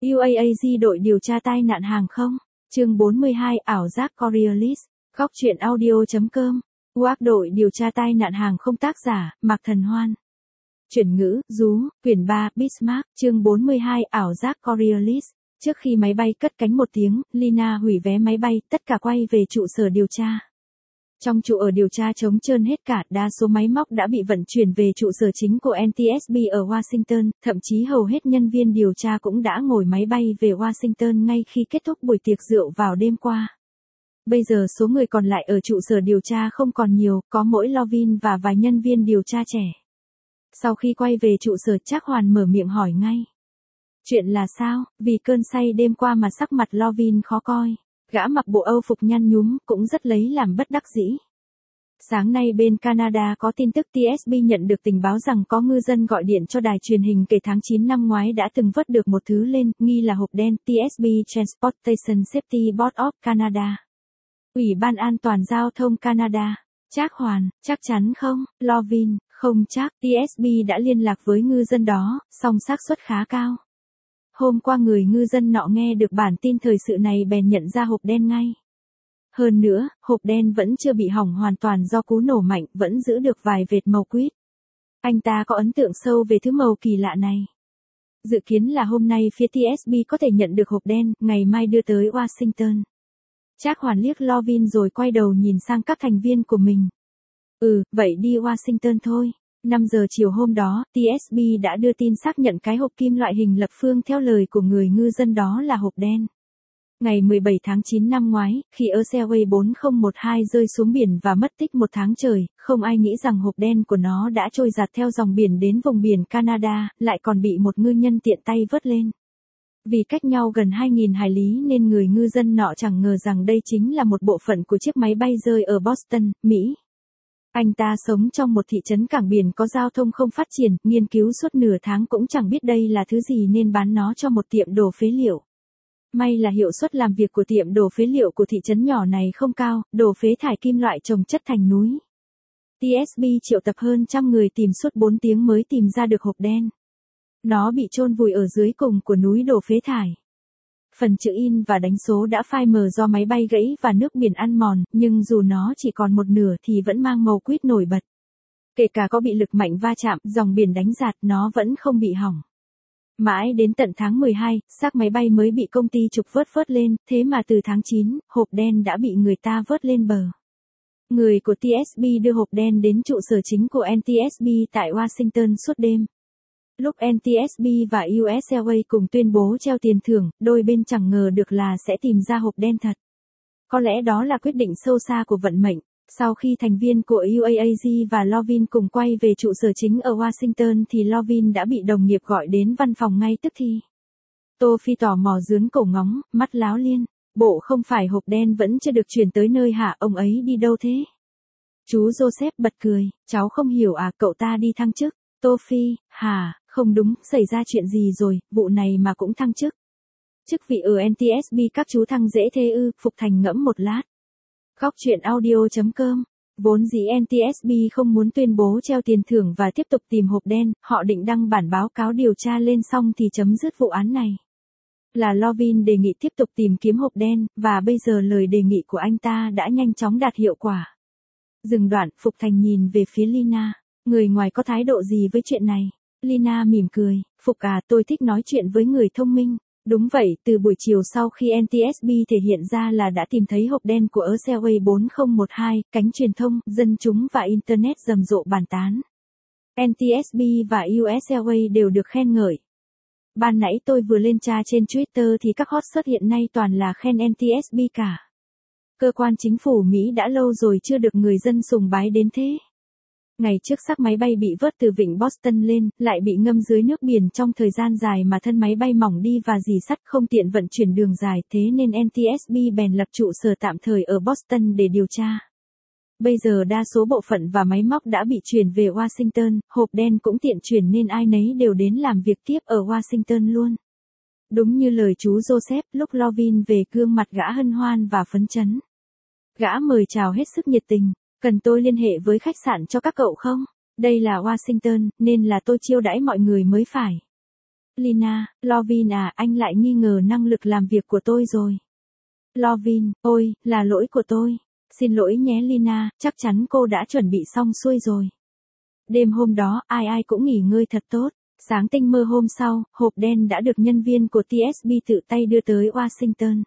UAAZ đội điều tra tai nạn hàng không. Chương 42 ảo giác Coriolis. Góc truyện audio.com. UAC đội điều tra tai nạn hàng không tác giả, Mạc Thần Hoan. Chuyển ngữ, Dú, quyển 3, Bismarck, chương 42 ảo giác Coriolis. Trước khi máy bay cất cánh một tiếng, Lina hủy vé máy bay, tất cả quay về trụ sở điều tra. Trong trụ ở điều tra trống trơn hết cả, đa số máy móc đã bị vận chuyển về trụ sở chính của NTSB ở Washington, thậm chí hầu hết nhân viên điều tra cũng đã ngồi máy bay về Washington ngay khi kết thúc buổi tiệc rượu vào đêm qua. Bây giờ số người còn lại ở trụ sở điều tra không còn nhiều, có mỗi Lovin và vài nhân viên điều tra trẻ. Sau khi quay về trụ sở, Trác Hoàn mở miệng hỏi ngay. Chuyện là sao? Vì cơn say đêm qua mà sắc mặt Lovin khó coi. Gã mặc bộ Âu phục nhăn nhúm, cũng rất lấy làm bất đắc dĩ. Sáng nay bên Canada có tin tức TSB nhận được tình báo rằng có ngư dân gọi điện cho đài truyền hình kể tháng 9 năm ngoái đã từng vớt được một thứ lên, nghi là hộp đen. TSB Transportation Safety Board of Canada. Ủy ban An toàn Giao thông Canada. Trác Hoàn, chắc chắn không? Lovin, không chắc. TSB đã liên lạc với ngư dân đó, song xác suất khá cao. Hôm qua người ngư dân nọ nghe được bản tin thời sự này bèn nhận ra hộp đen ngay. Hơn nữa, hộp đen vẫn chưa bị hỏng hoàn toàn do cú nổ mạnh, vẫn giữ được vài vệt màu quýt. Anh ta có ấn tượng sâu về thứ màu kỳ lạ này. Dự kiến là hôm nay phía TSB có thể nhận được hộp đen, ngày mai đưa tới Washington. Trác Hoàn liếc Lovin rồi quay đầu nhìn sang các thành viên của mình. Vậy đi Washington thôi. 5 giờ chiều hôm đó, TSB đã đưa tin xác nhận cái hộp kim loại hình lập phương theo lời của người ngư dân đó là hộp đen. Ngày 17 tháng 9 năm ngoái, khi Oceanway 4012 rơi xuống biển và mất tích một tháng trời, không ai nghĩ rằng hộp đen của nó đã trôi dạt theo dòng biển đến vùng biển Canada, lại còn bị một ngư nhân tiện tay vớt lên. Vì cách nhau gần 2.000 hải lý nên người ngư dân nọ chẳng ngờ rằng đây chính là một bộ phận của chiếc máy bay rơi ở Boston, Mỹ. Anh ta sống trong một thị trấn cảng biển có giao thông không phát triển, nghiên cứu suốt nửa tháng cũng chẳng biết đây là thứ gì nên bán nó cho một tiệm đồ phế liệu. May là hiệu suất làm việc của tiệm đồ phế liệu của thị trấn nhỏ này không cao, đồ phế thải kim loại chồng chất thành núi. TSB triệu tập hơn 100 người tìm suốt 4 tiếng mới tìm ra được hộp đen. Nó bị chôn vùi ở dưới cùng của núi đồ phế thải. Phần chữ in và đánh số đã phai mờ do máy bay gãy và nước biển ăn mòn, nhưng dù nó chỉ còn một nửa thì vẫn mang màu quýt nổi bật. Kể cả có bị lực mạnh va chạm, dòng biển đánh dạt, nó vẫn không bị hỏng. Mãi đến tận tháng 12, xác máy bay mới bị công ty trục vớt lên, thế mà từ tháng 9, hộp đen đã bị người ta vớt lên bờ. Người của TSB đưa hộp đen đến trụ sở chính của NTSB tại Washington suốt đêm. Lúc NTSB và US Airways cùng tuyên bố treo tiền thưởng, đôi bên chẳng ngờ được là sẽ tìm ra hộp đen thật. Có lẽ đó là quyết định sâu xa của vận mệnh. Sau khi thành viên của UAAZ và Lovin cùng quay về trụ sở chính ở Washington thì Lovin đã bị đồng nghiệp gọi đến văn phòng ngay tức thì. Tô Phi tò mò dướn cổ ngóng, mắt láo liên. Bộ không phải hộp đen vẫn chưa được chuyển tới nơi hả, ông ấy đi đâu thế? Chú Joseph bật cười, cháu không hiểu à, cậu ta đi thăng chức. Tô Phi, hả, không đúng, xảy ra chuyện gì rồi, vụ này mà cũng thăng chức. Chức vị ở NTSB các chú thăng dễ thế ư? Phục Thành ngẫm một lát. Góc truyện audio.com. Vốn dĩ NTSB không muốn tuyên bố treo tiền thưởng và tiếp tục tìm hộp đen, họ định đăng bản báo cáo điều tra lên xong thì chấm dứt vụ án này. Là Lovin đề nghị tiếp tục tìm kiếm hộp đen, và bây giờ lời đề nghị của anh ta đã nhanh chóng đạt hiệu quả. Dừng đoạn, Phục Thành nhìn về phía Lina. Người ngoài có thái độ gì với chuyện này? Lina mỉm cười, Phục à, tôi thích nói chuyện với người thông minh. Đúng vậy, từ buổi chiều sau khi NTSB thể hiện ra là đã tìm thấy hộp đen của Oceanway 4012, cánh truyền thông, dân chúng và Internet rầm rộ bàn tán. NTSB và US Airways đều được khen ngợi. Ban nãy tôi vừa lên tra trên Twitter thì các hot search hiện nay toàn là khen NTSB cả. Cơ quan chính phủ Mỹ đã lâu rồi chưa được người dân sùng bái đến thế. Ngày trước xác máy bay bị vớt từ vịnh Boston lên, lại bị ngâm dưới nước biển trong thời gian dài mà thân máy bay mỏng đi và rỉ sắt không tiện vận chuyển đường dài, thế nên NTSB bèn lập trụ sở tạm thời ở Boston để điều tra. Bây giờ đa số bộ phận và máy móc đã bị chuyển về Washington, hộp đen cũng tiện chuyển nên ai nấy đều đến làm việc tiếp ở Washington luôn. Đúng như lời chú Joseph, lúc Lovin về gương mặt gã hân hoan và phấn chấn. Gã mời chào hết sức nhiệt tình. Cần tôi liên hệ với khách sạn cho các cậu không? Đây là Washington, nên là tôi chiêu đãi mọi người mới phải. Lina, Lovin à, anh lại nghi ngờ năng lực làm việc của tôi rồi. Lovin, ôi, là lỗi của tôi. Xin lỗi nhé Lina, chắc chắn cô đã chuẩn bị xong xuôi rồi. Đêm hôm đó, ai ai cũng nghỉ ngơi thật tốt. Sáng tinh mơ hôm sau, hộp đen đã được nhân viên của TSB tự tay đưa tới Washington.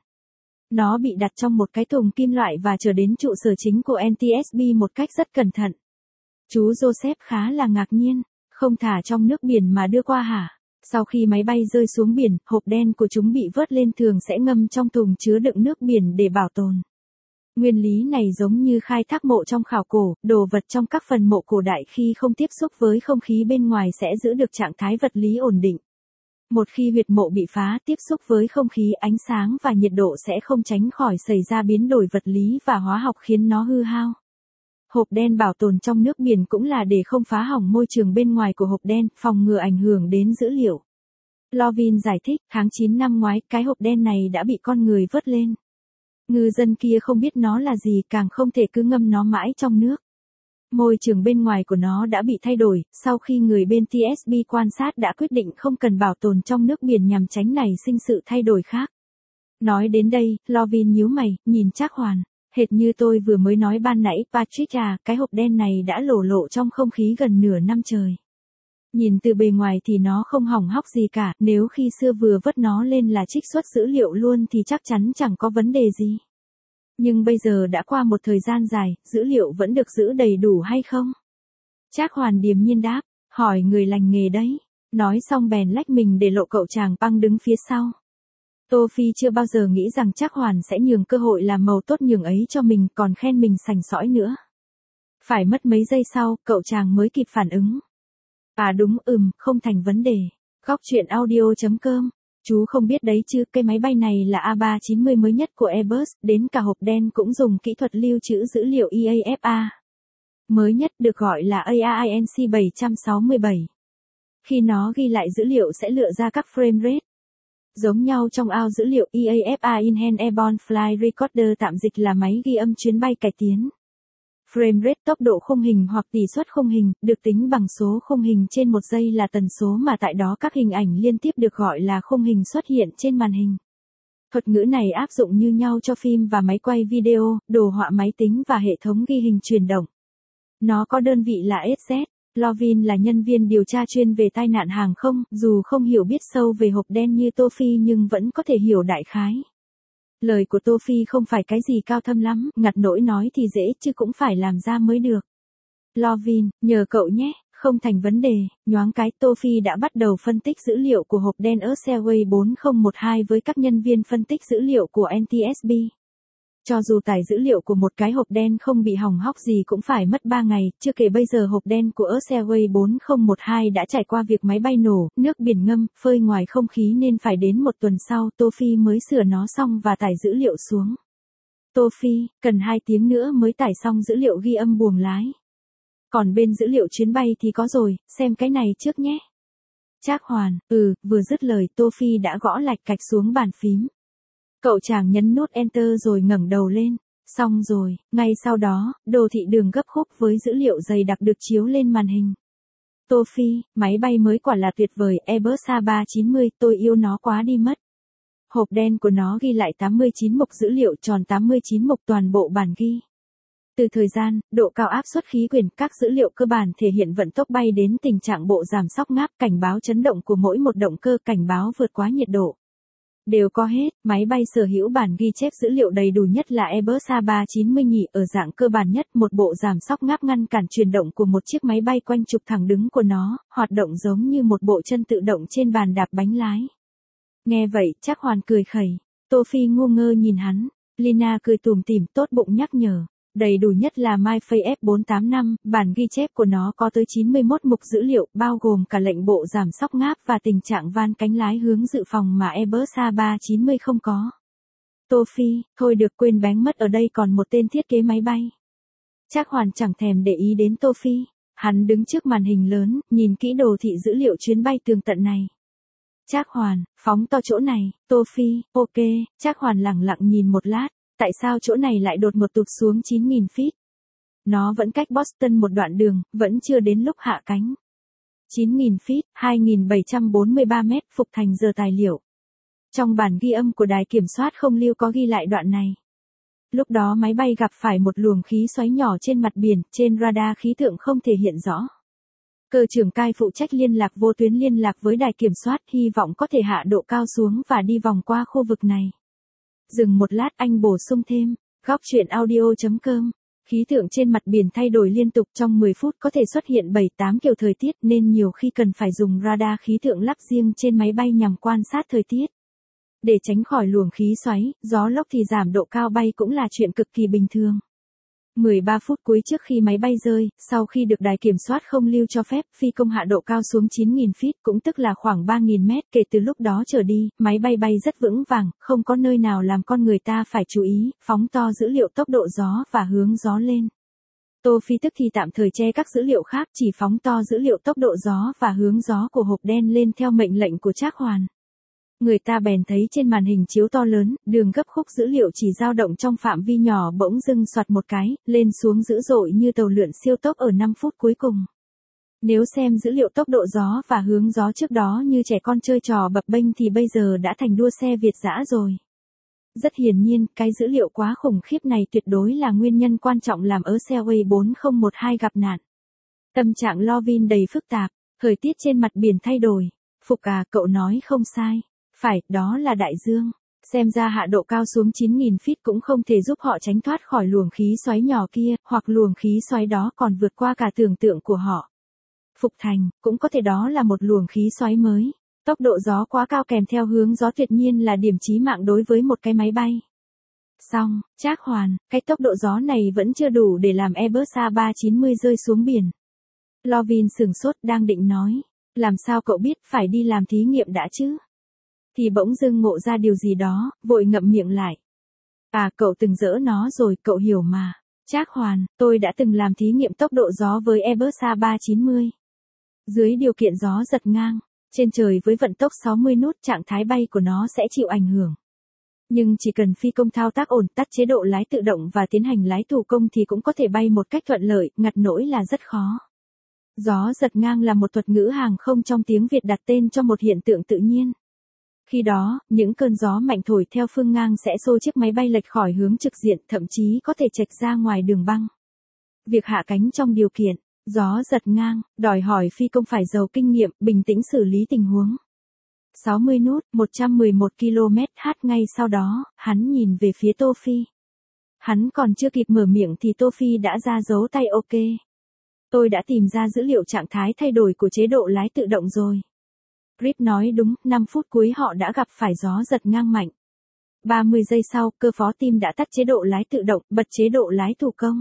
Nó bị đặt trong một cái thùng kim loại và trở đến trụ sở chính của NTSB một cách rất cẩn thận. Chú Joseph khá là ngạc nhiên, không thả trong nước biển mà đưa qua hả? Sau khi máy bay rơi xuống biển, hộp đen của chúng bị vớt lên thường sẽ ngâm trong thùng chứa đựng nước biển để bảo tồn. Nguyên lý này giống như khai thác mộ trong khảo cổ, đồ vật trong các phần mộ cổ đại khi không tiếp xúc với không khí bên ngoài sẽ giữ được trạng thái vật lý ổn định. Một khi huyệt mộ bị phá, tiếp xúc với không khí, ánh sáng và nhiệt độ sẽ không tránh khỏi xảy ra biến đổi vật lý và hóa học khiến nó hư hao. Hộp đen bảo tồn trong nước biển cũng là để không phá hỏng môi trường bên ngoài của hộp đen, phòng ngừa ảnh hưởng đến dữ liệu. Lovin giải thích, tháng 9 năm ngoái, cái hộp đen này đã bị con người vớt lên. Ngư dân kia không biết nó là gì, càng không thể cứ ngâm nó mãi trong nước. Môi trường bên ngoài của nó đã bị thay đổi, sau khi người bên TSB quan sát đã quyết định không cần bảo tồn trong nước biển nhằm tránh nảy sinh sự thay đổi khác. Nói đến đây, Lovin nhíu mày, nhìn Trác Hoàn. Hệt như tôi vừa mới nói ban nãy, Patrick à, cái hộp đen này đã lộ trong không khí gần nửa năm trời. Nhìn từ bề ngoài thì nó không hỏng hóc gì cả, nếu khi xưa vừa vớt nó lên là trích xuất dữ liệu luôn thì chắc chắn chẳng có vấn đề gì. Nhưng bây giờ đã qua một thời gian dài, dữ liệu vẫn được giữ đầy đủ hay không? Trác Hoàn điềm nhiên đáp, hỏi người lành nghề đấy. Nói xong bèn lách mình để lộ cậu chàng băng đứng phía sau. Tô Phi chưa bao giờ nghĩ rằng Trác Hoàn sẽ nhường cơ hội làm màu tốt nhường ấy cho mình, còn khen mình sành sỏi nữa. Phải mất mấy giây sau, cậu chàng mới kịp phản ứng. À đúng, không thành vấn đề. Góc truyện audio.com. Chú không biết đấy chứ, cái máy bay này là A390 mới nhất của Airbus, đến cả hộp đen cũng dùng kỹ thuật lưu trữ dữ liệu EAFA. Mới nhất được gọi là AAINC 767. Khi nó ghi lại dữ liệu sẽ lựa ra các frame rate. Giống nhau trong ao dữ liệu EAFA In-Hand Airborne Flight Recorder tạm dịch là máy ghi âm chuyến bay cải tiến. Frame rate tốc độ khung hình hoặc tỷ suất khung hình, được tính bằng số khung hình trên một giây là tần số mà tại đó các hình ảnh liên tiếp được gọi là khung hình xuất hiện trên màn hình. Thuật ngữ này áp dụng như nhau cho phim và máy quay video, đồ họa máy tính và hệ thống ghi hình chuyển động. Nó có đơn vị là SZ. Lovin là nhân viên điều tra chuyên về tai nạn hàng không, dù không hiểu biết sâu về hộp đen như Tô Phi nhưng vẫn có thể hiểu đại khái. Lời của Tô Phi không phải cái gì cao thâm lắm, ngặt nỗi nói thì dễ chứ cũng phải làm ra mới được. Lovin, nhờ cậu nhé, không thành vấn đề. Nhoáng cái, Tô Phi đã bắt đầu phân tích dữ liệu của hộp đen Airway 4012 với các nhân viên phân tích dữ liệu của NTSB. Cho dù tải dữ liệu của một cái hộp đen không bị hỏng hóc gì cũng phải mất 3 ngày, chưa kể bây giờ hộp đen của Airway 4012 đã trải qua việc máy bay nổ, nước biển ngâm, phơi ngoài không khí nên phải đến một tuần sau Tô Phi mới sửa nó xong và tải dữ liệu xuống. Tô Phi, cần 2 tiếng nữa mới tải xong dữ liệu ghi âm buồng lái. Còn bên dữ liệu chuyến bay thì có rồi, xem cái này trước nhé. Trác Hoàn, vừa dứt lời Tô Phi đã gõ lạch cạch xuống bàn phím. Cậu chàng nhấn nút Enter rồi ngẩng đầu lên. Xong rồi, ngay sau đó, đồ thị đường gấp khúc với dữ liệu dày đặc được chiếu lên màn hình. Tô Phi, máy bay mới quả là tuyệt vời, Airbus A390, tôi yêu nó quá đi mất. Hộp đen của nó ghi lại 89 mục dữ liệu tròn 89 mục toàn bộ bản ghi. Từ thời gian, độ cao áp suất khí quyển, các dữ liệu cơ bản thể hiện vận tốc bay đến tình trạng bộ giảm xóc ngáp, cảnh báo chấn động của mỗi một động cơ, cảnh báo vượt quá nhiệt độ. Đều có hết, máy bay sở hữu bản ghi chép dữ liệu đầy đủ nhất là Airbus A390 nhỉ, ở dạng cơ bản nhất, một bộ giảm xóc ngáp ngăn cản chuyển động của một chiếc máy bay quanh trục thẳng đứng của nó, hoạt động giống như một bộ chân tự động trên bàn đạp bánh lái. Nghe vậy, Trác Hoàn cười khẩy. Tô Phi ngu ngơ nhìn hắn. Lina cười tủm tỉm, tốt bụng nhắc nhở. Đầy đủ nhất là MyFace F485, bản ghi chép của nó có tới 91 mục dữ liệu, bao gồm cả lệnh bộ giảm xóc ngáp và tình trạng van cánh lái hướng dự phòng mà Airbus A390 không có. Tô Phi, thôi được, quên bén mất, ở đây còn một tên thiết kế máy bay. Trác Hoàn chẳng thèm để ý đến Tô Phi. Hắn đứng trước màn hình lớn, nhìn kỹ đồ thị dữ liệu chuyến bay tường tận này. Trác Hoàn, phóng to chỗ này. Tô Phi, ok. Trác Hoàn lẳng lặng nhìn một lát. Tại sao chỗ này lại đột ngột tụt xuống 9.000 feet? Nó vẫn cách Boston một đoạn đường, vẫn chưa đến lúc hạ cánh. 9.000 feet, 2.743 mét, Phục Thành giờ tài liệu. Trong bản ghi âm của đài kiểm soát không lưu có ghi lại đoạn này. Lúc đó máy bay gặp phải một luồng khí xoáy nhỏ trên mặt biển, trên radar khí tượng không thể hiện rõ. Cơ trưởng Cai phụ trách liên lạc vô tuyến liên lạc với đài kiểm soát, hy vọng có thể hạ độ cao xuống và đi vòng qua khu vực này. Dừng một lát, anh bổ sung thêm, góc chuyện audio.com. Khí tượng trên mặt biển thay đổi liên tục, trong 10 phút có thể xuất hiện 7-8 kiểu thời tiết, nên nhiều khi cần phải dùng radar khí tượng lắp riêng trên máy bay nhằm quan sát thời tiết. Để tránh khỏi luồng khí xoáy, gió lốc thì giảm độ cao bay cũng là chuyện cực kỳ bình thường. 13 phút cuối trước khi máy bay rơi, sau khi được đài kiểm soát không lưu cho phép, phi công hạ độ cao xuống 9.000 feet, cũng tức là khoảng 3.000 mét. Kể từ lúc đó trở đi, máy bay bay rất vững vàng, không có nơi nào làm con người ta phải chú ý, phóng to dữ liệu tốc độ gió và hướng gió lên. Tô Phi tức thì tạm thời che các dữ liệu khác, chỉ phóng to dữ liệu tốc độ gió và hướng gió của hộp đen lên theo mệnh lệnh của Trác Hoàn. Người ta bèn thấy trên màn hình chiếu to lớn, đường gấp khúc dữ liệu chỉ dao động trong phạm vi nhỏ bỗng dưng xoạt một cái, lên xuống dữ dội như tàu lượn siêu tốc ở 5 phút cuối cùng. Nếu xem dữ liệu tốc độ gió và hướng gió trước đó như trẻ con chơi trò bập bênh thì bây giờ đã thành đua xe Việt dã rồi. Rất hiển nhiên, cái dữ liệu quá khủng khiếp này tuyệt đối là nguyên nhân quan trọng làm Airways 4012 gặp nạn. Tâm trạng Lovin đầy phức tạp, thời tiết trên mặt biển thay đổi. Phục à, cậu nói không sai. Phải, đó là đại dương. Xem ra hạ độ cao xuống 9.000 feet cũng không thể giúp họ tránh thoát khỏi luồng khí xoáy nhỏ kia, hoặc luồng khí xoáy đó còn vượt qua cả tưởng tượng của họ. Phục Thành, cũng có thể đó là một luồng khí xoáy mới. Tốc độ gió quá cao kèm theo hướng gió tuyệt nhiên là điểm chí mạng đối với một cái máy bay. Xong, Trác Hoàn, cái tốc độ gió này vẫn chưa đủ để làm Airbus A390 rơi xuống biển. Lovin sửng sốt đang định nói. Làm sao cậu biết, phải đi làm thí nghiệm đã chứ? Thì bỗng dưng ngộ ra điều gì đó, vội ngậm miệng lại. À, cậu từng dỡ nó rồi, cậu hiểu mà. Trác Hoàn, tôi đã từng làm thí nghiệm tốc độ gió với Airbus A390. Dưới điều kiện gió giật ngang, trên trời với vận tốc 60 nút, trạng thái bay của nó sẽ chịu ảnh hưởng. Nhưng chỉ cần phi công thao tác ổn, tắt chế độ lái tự động và tiến hành lái thủ công thì cũng có thể bay một cách thuận lợi, ngặt nỗi là rất khó. Gió giật ngang là một thuật ngữ hàng không trong tiếng Việt đặt tên cho một hiện tượng tự nhiên. Khi đó, những cơn gió mạnh thổi theo phương ngang sẽ xô chiếc máy bay lệch khỏi hướng trực diện, thậm chí có thể chệch ra ngoài đường băng. Việc hạ cánh trong điều kiện gió giật ngang, đòi hỏi phi công phải giàu kinh nghiệm, bình tĩnh xử lý tình huống. 60 nút, 111 km/h. Ngay sau đó, hắn nhìn về phía Tô Phi. Hắn còn chưa kịp mở miệng thì Tô Phi đã ra dấu tay ok. Tôi đã tìm ra dữ liệu trạng thái thay đổi của chế độ lái tự động rồi. Rip nói đúng, 5 phút cuối họ đã gặp phải gió giật ngang mạnh. 30 giây sau, cơ phó team đã tắt chế độ lái tự động, bật chế độ lái thủ công.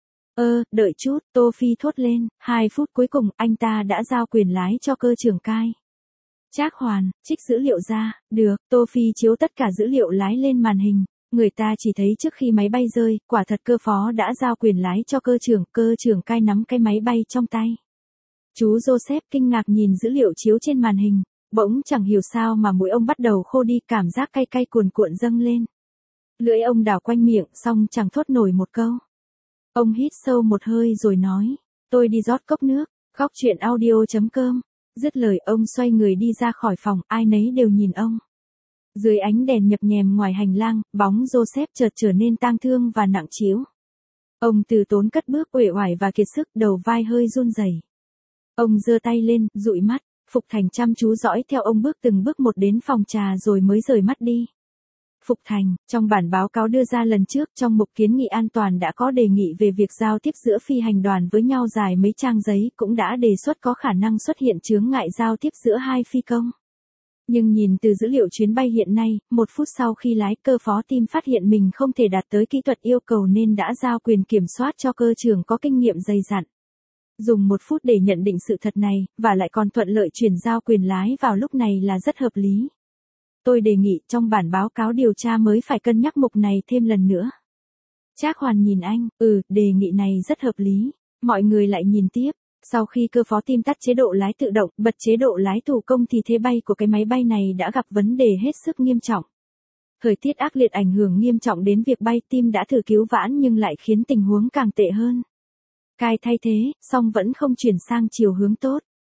Đợi chút, Tô Phi thốt lên, 2 phút cuối cùng, anh ta đã giao quyền lái cho cơ trưởng Cai. Trác Hoàn, trích dữ liệu ra, được, Tô Phi chiếu tất cả dữ liệu lái lên màn hình. Người ta chỉ thấy trước khi máy bay rơi, quả thật cơ phó đã giao quyền lái cho cơ trưởng Cai nắm cái máy bay trong tay. Chú Joseph kinh ngạc nhìn dữ liệu chiếu trên màn hình, bỗng chẳng hiểu sao mà mũi ông bắt đầu khô đi, cảm giác cay cay cuồn cuộn dâng lên. Lưỡi ông đảo quanh miệng, xong chẳng thốt nổi một câu. Ông hít sâu một hơi rồi nói, tôi đi rót cốc nước, góc chuyện audio.com. Dứt lời ông xoay người đi ra khỏi phòng, ai nấy đều nhìn ông. Dưới ánh đèn nhập nhèm ngoài hành lang, bóng Joseph chợt trở nên tang thương và nặng trĩu. Ông từ tốn cất bước uể oải và kiệt sức, đầu vai hơi run rẩy. Ông giơ tay lên, dụi mắt, Phục Thành chăm chú dõi theo ông bước từng bước một đến phòng trà rồi mới rời mắt đi. Phục Thành, trong bản báo cáo đưa ra lần trước trong mục kiến nghị an toàn đã có đề nghị về việc giao tiếp giữa phi hành đoàn với nhau dài mấy trang giấy, cũng đã đề xuất có khả năng xuất hiện chướng ngại giao tiếp giữa hai phi công. Nhưng nhìn từ dữ liệu chuyến bay hiện nay, 1 phút sau khi lái, cơ phó team phát hiện mình không thể đạt tới kỹ thuật yêu cầu nên đã giao quyền kiểm soát cho cơ trưởng có kinh nghiệm dày dặn. Dùng 1 phút để nhận định sự thật này, và lại còn thuận lợi chuyển giao quyền lái vào lúc này là rất hợp lý. Tôi đề nghị trong bản báo cáo điều tra mới phải cân nhắc mục này thêm lần nữa. Trác Hoàn nhìn anh, đề nghị này rất hợp lý. Mọi người lại nhìn tiếp. Sau khi cơ phó team tắt chế độ lái tự động, bật chế độ lái thủ công thì thế bay của cái máy bay này đã gặp vấn đề hết sức nghiêm trọng. Thời tiết ác liệt ảnh hưởng nghiêm trọng đến việc bay, team đã thử cứu vãn nhưng lại khiến tình huống càng tệ hơn. Cai thay thế, song vẫn không chuyển sang chiều hướng tốt.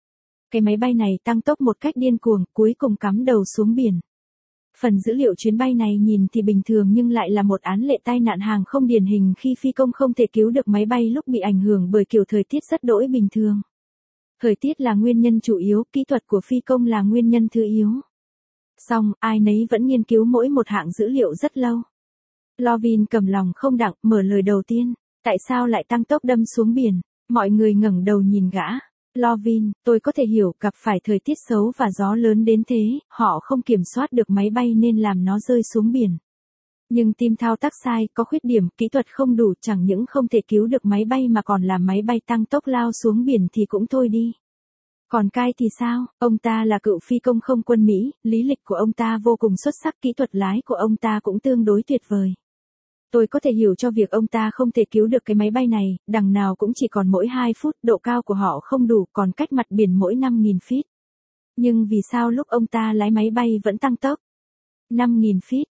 Cái máy bay này tăng tốc một cách điên cuồng, cuối cùng cắm đầu xuống biển. Phần dữ liệu chuyến bay này nhìn thì bình thường nhưng lại là một án lệ tai nạn hàng không điển hình khi phi công không thể cứu được máy bay lúc bị ảnh hưởng bởi kiểu thời tiết rất đỗi bình thường. Thời tiết là nguyên nhân chủ yếu, kỹ thuật của phi công là nguyên nhân thứ yếu. Song, ai nấy vẫn nghiên cứu mỗi một hạng dữ liệu rất lâu. Lovin cầm lòng không đặng, mở lời đầu tiên. Tại sao lại tăng tốc đâm xuống biển? Mọi người ngẩng đầu nhìn gã. Lovin, tôi có thể hiểu gặp phải thời tiết xấu và gió lớn đến thế, họ không kiểm soát được máy bay nên làm nó rơi xuống biển. Nhưng team thao tác sai, có khuyết điểm, kỹ thuật không đủ, chẳng những không thể cứu được máy bay mà còn làm máy bay tăng tốc lao xuống biển thì cũng thôi đi. Còn Kai thì sao? Ông ta là cựu phi công không quân Mỹ, lý lịch của ông ta vô cùng xuất sắc, kỹ thuật lái của ông ta cũng tương đối tuyệt vời. Tôi có thể hiểu cho việc ông ta không thể cứu được cái máy bay này, đằng nào cũng chỉ còn mỗi 2 phút, độ cao của họ không đủ, còn cách mặt biển mỗi 5.000 feet. Nhưng vì sao lúc ông ta lái máy bay vẫn tăng tốc? 5.000 feet,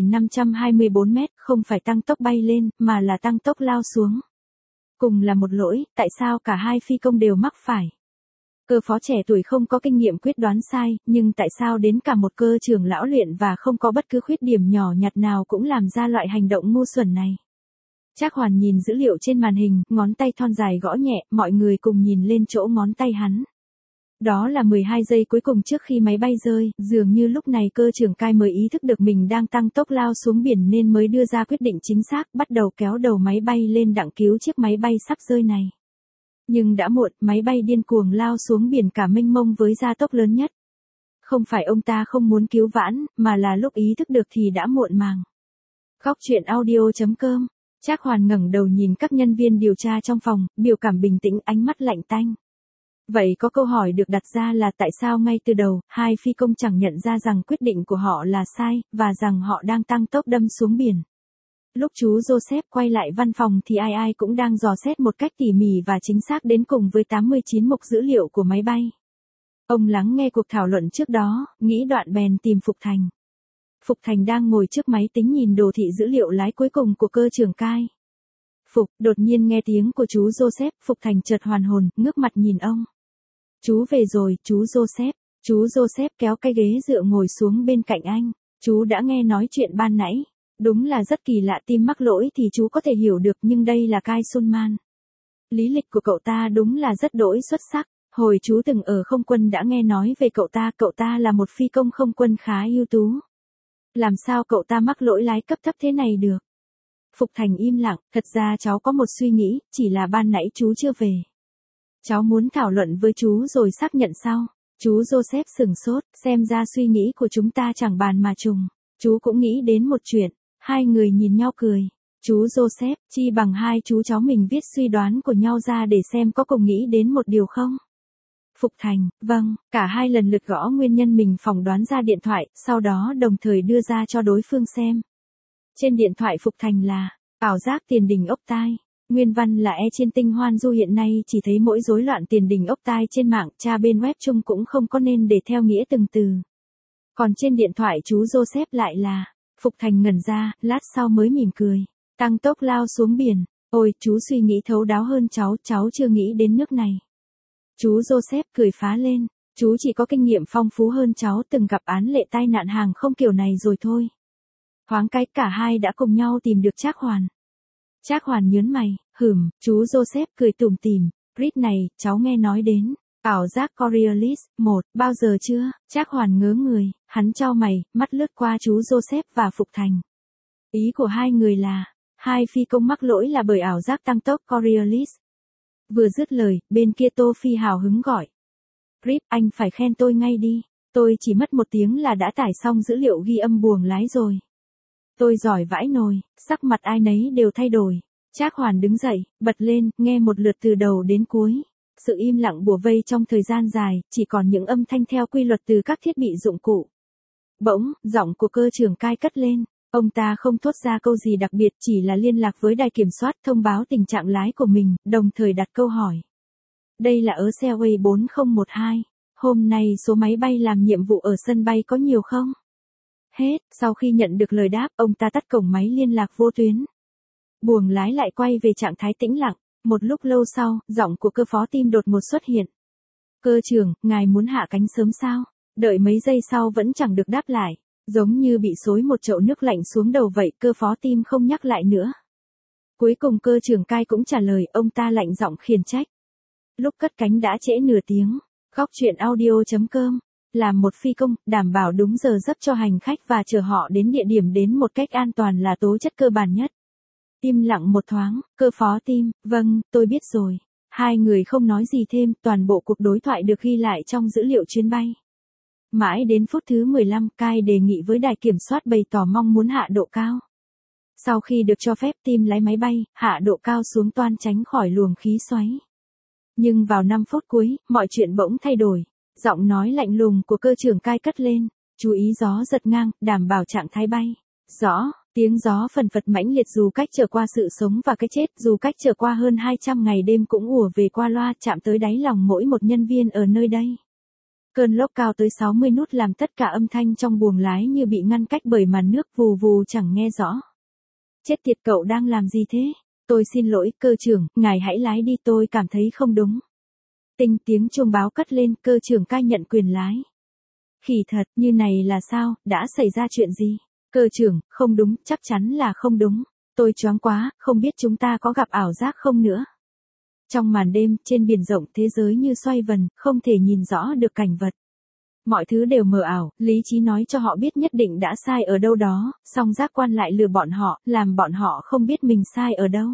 1.524 mét, không phải tăng tốc bay lên, mà là tăng tốc lao xuống. Cùng là một lỗi, tại sao cả hai phi công đều mắc phải? Cơ phó trẻ tuổi không có kinh nghiệm quyết đoán sai, nhưng tại sao đến cả một cơ trưởng lão luyện và không có bất cứ khuyết điểm nhỏ nhặt nào cũng làm ra loại hành động ngu xuẩn này? Trác Hoàn nhìn dữ liệu trên màn hình, ngón tay thon dài gõ nhẹ, mọi người cùng nhìn lên chỗ ngón tay hắn. Đó là 12 giây cuối cùng trước khi máy bay rơi, dường như lúc này cơ trưởng Kai mới ý thức được mình đang tăng tốc lao xuống biển nên mới đưa ra quyết định chính xác, bắt đầu kéo đầu máy bay lên đặng cứu chiếc máy bay sắp rơi này. Nhưng đã muộn, máy bay điên cuồng lao xuống biển cả mênh mông với gia tốc lớn nhất. Không phải ông ta không muốn cứu vãn, mà là lúc ý thức được thì đã muộn màng. Góc truyện audio.com. Trác Hoàn ngẩng đầu nhìn các nhân viên điều tra trong phòng, biểu cảm bình tĩnh, ánh mắt lạnh tanh. Vậy có câu hỏi được đặt ra là tại sao ngay từ đầu, hai phi công chẳng nhận ra rằng quyết định của họ là sai, và rằng họ đang tăng tốc đâm xuống biển. Lúc chú Joseph quay lại văn phòng thì ai cũng đang dò xét một cách tỉ mỉ và chính xác đến cùng với 89 mục dữ liệu của máy bay. Ông lắng nghe cuộc thảo luận trước đó, nghĩ đoạn bèn tìm Phục Thành. Phục Thành đang ngồi trước máy tính nhìn đồ thị dữ liệu lái cuối cùng của cơ trưởng Kai. Đột nhiên nghe tiếng của chú Joseph, Phục Thành chợt hoàn hồn, ngước mặt nhìn ông. Chú về rồi, chú Joseph. Chú Joseph kéo cái ghế dựa ngồi xuống bên cạnh anh. Chú đã nghe nói chuyện ban nãy. Đúng là rất kỳ lạ, tim mắc lỗi thì chú có thể hiểu được, nhưng đây là Kai Sunman. Lý lịch của cậu ta đúng là rất đỗi xuất sắc. Hồi chú từng ở không quân đã nghe nói về cậu ta là một phi công không quân khá ưu tú. Làm sao cậu ta mắc lỗi lái cấp thấp thế này được? Phục Thành im lặng, thật ra cháu có một suy nghĩ, chỉ là ban nãy chú chưa về. Cháu muốn thảo luận với chú rồi xác nhận sau. Chú Joseph sửng sốt, xem ra suy nghĩ của chúng ta chẳng bàn mà trùng. Chú cũng nghĩ đến một chuyện. Hai người nhìn nhau cười. Chú Joseph, chi bằng hai chú cháu mình viết suy đoán của nhau ra để xem có cùng nghĩ đến một điều không? Phục Thành, vâng, cả hai lần lượt gõ nguyên nhân mình phỏng đoán ra điện thoại, sau đó đồng thời đưa ra cho đối phương xem. Trên điện thoại Phục Thành là, ảo giác tiền đình ốc tai. Nguyên văn là trên tinh hoan du hiện nay chỉ thấy mỗi rối loạn tiền đình ốc tai trên mạng, tra bên web chung cũng không có nên để theo nghĩa từng từ. Còn trên điện thoại chú Joseph lại là, Phục Thành ngẩn ra, lát sau mới mỉm cười. Tăng tốc lao xuống biển. Ôi, chú suy nghĩ thấu đáo hơn cháu chưa nghĩ đến nước này. Chú Joseph cười phá lên. Chú chỉ có kinh nghiệm phong phú hơn cháu, từng gặp án lệ tai nạn hàng không kiểu này rồi thôi. Thoáng cái cả hai đã cùng nhau tìm được Trác Hoàn. Trác Hoàn nhớn mày, chú Joseph cười tủm tỉm. Grit này, cháu nghe nói đến. Ảo giác Coriolis, bao giờ chưa? Trác Hoàn ngớ người, hắn chau mày, mắt lướt qua chú Joseph và Phục Thành. Ý của hai người là, hai phi công mắc lỗi là bởi ảo giác tăng tốc Coriolis. Vừa dứt lời, bên kia Tô Phi hào hứng gọi. Grip, anh phải khen tôi ngay đi. Tôi chỉ mất 1 tiếng là đã tải xong dữ liệu ghi âm buồng lái rồi. Tôi giỏi vãi nồi, sắc mặt ai nấy đều thay đổi. Trác Hoàn đứng dậy, bật lên, nghe một lượt từ đầu đến cuối. Sự im lặng bủa vây trong thời gian dài, chỉ còn những âm thanh theo quy luật từ các thiết bị dụng cụ. Bỗng, giọng của cơ trưởng Kai cất lên. Ông ta không thốt ra câu gì đặc biệt, chỉ là liên lạc với đài kiểm soát thông báo tình trạng lái của mình, đồng thời đặt câu hỏi. Đây là Airways 4012. Hôm nay số máy bay làm nhiệm vụ ở sân bay có nhiều không? Hết, sau khi nhận được lời đáp, ông ta tắt cổng máy liên lạc vô tuyến. Buồng lái lại quay về trạng thái tĩnh lặng. Một lúc lâu sau, giọng của cơ phó team đột ngột xuất hiện. Cơ trưởng, ngài muốn hạ cánh sớm sao? Đợi mấy giây sau vẫn chẳng được đáp lại. Giống như bị xối một chậu nước lạnh xuống đầu vậy, cơ phó Tim không nhắc lại nữa. Cuối cùng cơ trưởng Cai cũng trả lời, ông ta lạnh giọng khiển trách. Lúc cất cánh đã trễ nửa tiếng. Góc chuyện audio.com. Làm một phi công, đảm bảo đúng giờ giấc cho hành khách và chở họ đến địa điểm đến một cách an toàn là tố chất cơ bản nhất. Im lặng một thoáng, cơ phó Tim, vâng, tôi biết rồi. Hai người không nói gì thêm, toàn bộ cuộc đối thoại được ghi lại trong dữ liệu chuyến bay. Mãi đến phút thứ 15, Cai đề nghị với đài kiểm soát bày tỏ mong muốn hạ độ cao. Sau khi được cho phép, Tim lái máy bay, hạ độ cao xuống toan tránh khỏi luồng khí xoáy. Nhưng vào 5 phút cuối, mọi chuyện bỗng thay đổi. Giọng nói lạnh lùng của cơ trưởng Cai cất lên. Chú ý gió giật ngang, đảm bảo trạng thái bay. Rõ, tiếng gió phần phật mãnh liệt dù cách trở qua sự sống và cái chết, dù cách trở qua hơn 200 ngày đêm cũng ùa về qua loa, chạm tới đáy lòng mỗi một nhân viên ở nơi đây. Cơn lốc cao tới 60 nút làm tất cả âm thanh trong buồng lái như bị ngăn cách bởi màn nước, vù vù chẳng nghe rõ. Chết tiệt, cậu đang làm gì thế? Tôi xin lỗi, cơ trưởng, ngài hãy lái đi, tôi cảm thấy không đúng. Tinh tiếng chuông báo cất lên, cơ trưởng Cai nhận quyền lái. Khỉ thật, như này là sao, đã xảy ra chuyện gì? Cơ trưởng, không đúng, chắc chắn là không đúng. Tôi choáng quá, không biết chúng ta có gặp ảo giác không nữa. Trong màn đêm, trên biển rộng, thế giới như xoay vần, không thể nhìn rõ được cảnh vật. Mọi thứ đều mờ ảo, lý trí nói cho họ biết nhất định đã sai ở đâu đó, song giác quan lại lừa bọn họ, làm bọn họ không biết mình sai ở đâu.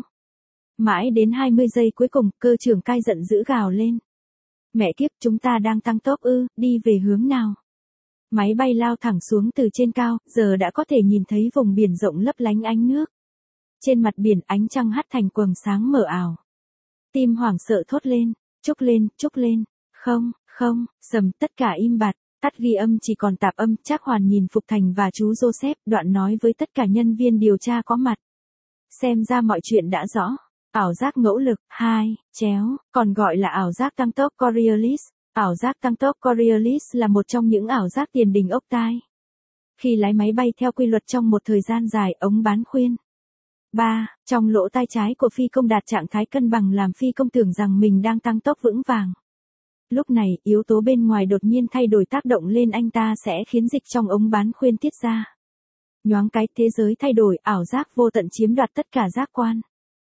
Mãi đến 20 giây cuối cùng, cơ trưởng Cai giận dữ gào lên. Mẹ kiếp, chúng ta đang tăng tốc ư, đi về hướng nào? Máy bay lao thẳng xuống từ trên cao, giờ đã có thể nhìn thấy vùng biển rộng lấp lánh ánh nước. Trên mặt biển, ánh trăng hắt thành quầng sáng mờ ảo. Tim hoảng sợ thốt lên, trúc lên, trúc lên. Không, không, sầm, tất cả im bặt, tắt ghi âm chỉ còn tạp âm. Trác Hoàn nhìn Phục Thành và chú Joseph, đoạn nói với tất cả nhân viên điều tra có mặt. Xem ra mọi chuyện đã rõ. Ảo giác ngẫu lực, 2, chéo, còn gọi là ảo giác tăng tốc Coriolis. Ảo giác tăng tốc Coriolis là một trong những ảo giác tiền đình ốc tai. Khi lái máy bay theo quy luật trong một thời gian dài, ống bán khuyên. 3. Trong lỗ tai trái của phi công đạt trạng thái cân bằng làm phi công tưởng rằng mình đang tăng tốc vững vàng. Lúc này, yếu tố bên ngoài đột nhiên thay đổi tác động lên anh ta sẽ khiến dịch trong ống bán khuyên tiết ra. Nhoáng cái, thế giới thay đổi, ảo giác vô tận chiếm đoạt tất cả giác quan.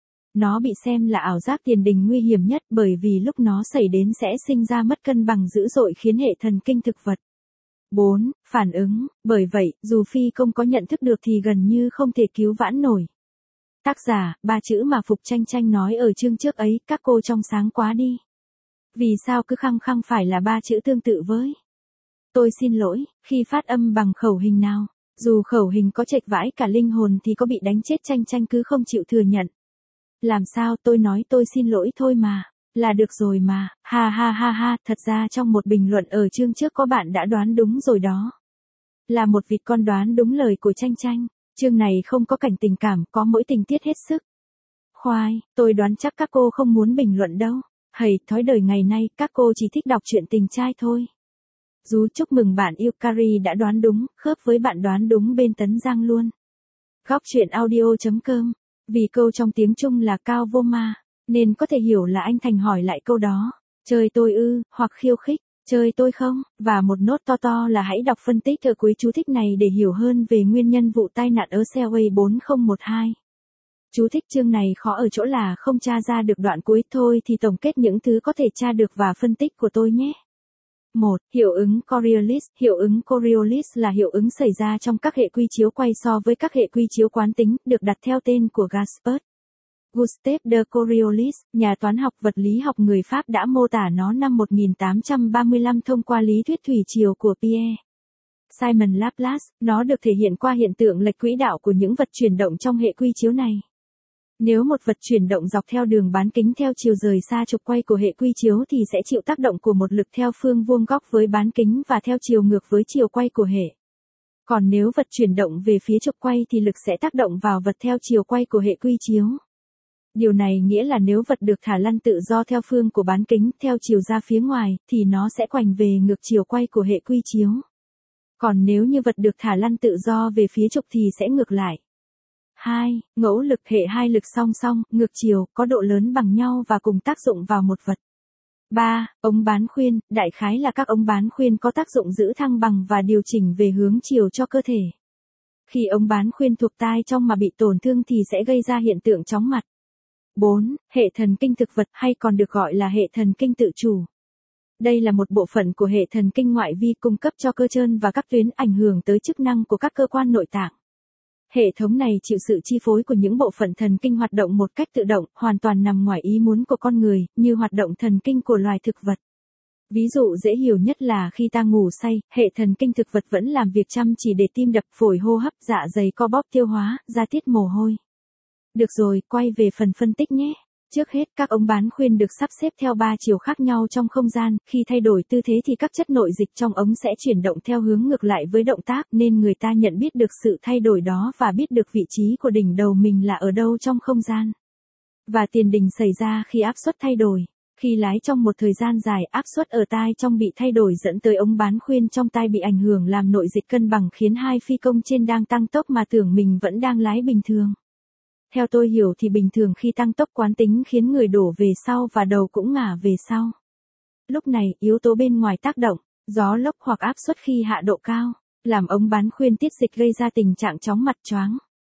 Nó bị xem là ảo giác tiền đình nguy hiểm nhất bởi vì lúc nó xảy đến sẽ sinh ra mất cân bằng dữ dội khiến hệ thần kinh thực vật. 4. Phản ứng, bởi vậy, dù phi công có nhận thức được thì gần như không thể cứu vãn nổi. Tác giả, 3 chữ mà Phục Tranh Tranh nói ở chương trước ấy, các cô trong sáng quá đi. Vì sao cứ khăng khăng phải là 3 chữ tương tự với? Tôi xin lỗi, khi phát âm bằng khẩu hình nào, dù khẩu hình có chệch vãi cả linh hồn thì có bị đánh chết Tranh Tranh cứ không chịu thừa nhận. Làm sao, tôi nói tôi xin lỗi thôi mà, là được rồi mà, ha ha ha ha, thật ra trong một bình luận ở chương trước có bạn đã đoán đúng rồi đó. Là một vịt con đoán đúng lời của Tranh Tranh, chương này không có cảnh tình cảm, có mỗi tình tiết hết sức. Khoai, tôi đoán chắc các cô không muốn bình luận đâu, hầy, thói đời ngày nay, các cô chỉ thích đọc truyện tình trai thôi. Dù chúc mừng bạn yêu Carrie đã đoán đúng, khớp với bạn đoán đúng bên Tấn Giang luôn. Góc chuyện audio.com. Vì câu trong tiếng Trung là cao vô ma, nên có thể hiểu là anh Thành hỏi lại câu đó. Chơi tôi ư, hoặc khiêu khích, chơi tôi không? Và một nốt to to là hãy đọc phân tích ở cuối chú thích này để hiểu hơn về nguyên nhân vụ tai nạn ở Cellway 4012. Chú thích chương này khó ở chỗ là không tra ra được đoạn cuối thôi thì tổng kết những thứ có thể tra được và phân tích của tôi nhé. 1. Hiệu ứng Coriolis. Hiệu ứng Coriolis là hiệu ứng xảy ra trong các hệ quy chiếu quay so với các hệ quy chiếu quán tính, được đặt theo tên của Gaspard. Gustave de Coriolis, nhà toán học vật lý học người Pháp đã mô tả nó năm 1835 thông qua lý thuyết thủy triều của Pierre Simon Laplace. Nó được thể hiện qua hiện tượng lệch quỹ đạo của những vật chuyển động trong hệ quy chiếu này. Nếu một vật chuyển động dọc theo đường bán kính theo chiều rời xa trục quay của hệ quy chiếu thì sẽ chịu tác động của một lực theo phương vuông góc với bán kính và theo chiều ngược với chiều quay của hệ. Còn nếu vật chuyển động về phía trục quay thì lực sẽ tác động vào vật theo chiều quay của hệ quy chiếu. Điều này nghĩa là nếu vật được thả lăn tự do theo phương của bán kính theo chiều ra phía ngoài thì nó sẽ quành về ngược chiều quay của hệ quy chiếu. Còn nếu như vật được thả lăn tự do về phía trục thì sẽ ngược lại. 2. Ngẫu lực. Hệ hai lực song song, ngược chiều, có độ lớn bằng nhau và cùng tác dụng vào một vật. 3. Ống bán khuyên, đại khái là các ống bán khuyên có tác dụng giữ thăng bằng và điều chỉnh về hướng chiều cho cơ thể. Khi ống bán khuyên thuộc tai trong mà bị tổn thương thì sẽ gây ra hiện tượng chóng mặt. 4. Hệ thần kinh thực vật hay còn được gọi là hệ thần kinh tự chủ. Đây là một bộ phận của hệ thần kinh ngoại vi cung cấp cho cơ trơn và các tuyến ảnh hưởng tới chức năng của các cơ quan nội tạng. Hệ thống này chịu sự chi phối của những bộ phận thần kinh hoạt động một cách tự động, hoàn toàn nằm ngoài ý muốn của con người, như hoạt động thần kinh của loài thực vật. Ví dụ dễ hiểu nhất là khi ta ngủ say, hệ thần kinh thực vật vẫn làm việc chăm chỉ để tim đập, phổi hô hấp, dạ dày co bóp, tiêu hóa, ra tiết mồ hôi. Được rồi, quay về phần phân tích nhé. Trước hết, các ống bán khuyên được sắp xếp theo 3 chiều khác nhau trong không gian, khi thay đổi tư thế thì các chất nội dịch trong ống sẽ chuyển động theo hướng ngược lại với động tác, nên người ta nhận biết được sự thay đổi đó và biết được vị trí của đỉnh đầu mình là ở đâu trong không gian. Và tiền đình xảy ra khi áp suất thay đổi. Khi lái trong một thời gian dài, áp suất ở tai trong bị thay đổi dẫn tới ống bán khuyên trong tai bị ảnh hưởng, làm nội dịch cân bằng, khiến hai phi công trên đang tăng tốc mà tưởng mình vẫn đang lái bình thường. Theo tôi hiểu thì bình thường khi tăng tốc quán tính khiến người đổ về sau và đầu cũng ngả về sau. Lúc này, yếu tố bên ngoài tác động, gió lốc hoặc áp suất khi hạ độ cao, làm ống bán khuyên tiết dịch gây ra tình trạng chóng mặt choáng.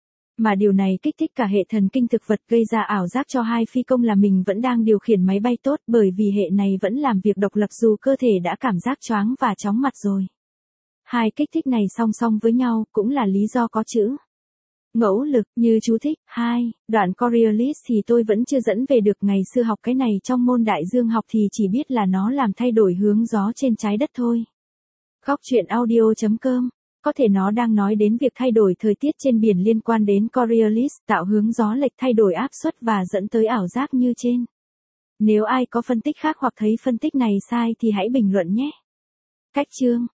Mà điều này kích thích cả hệ thần kinh thực vật, gây ra ảo giác cho hai phi công là mình vẫn đang điều khiển máy bay tốt, bởi vì hệ này vẫn làm việc độc lập dù cơ thể đã cảm giác choáng và chóng mặt rồi. Hai kích thích này song song với nhau cũng là lý do có chữ ngẫu lực như chú thích. 2. Đoạn Coriolis thì tôi vẫn chưa dẫn về được, ngày xưa học cái này trong môn đại dương học thì chỉ biết là nó làm thay đổi hướng gió trên trái đất thôi. Góc truyện audio.com. Có thể nó đang nói đến việc thay đổi thời tiết trên biển liên quan đến Coriolis, tạo hướng gió lệch, thay đổi áp suất và dẫn tới ảo giác như trên. Nếu ai có phân tích khác hoặc thấy phân tích này sai thì hãy bình luận nhé. Cách chương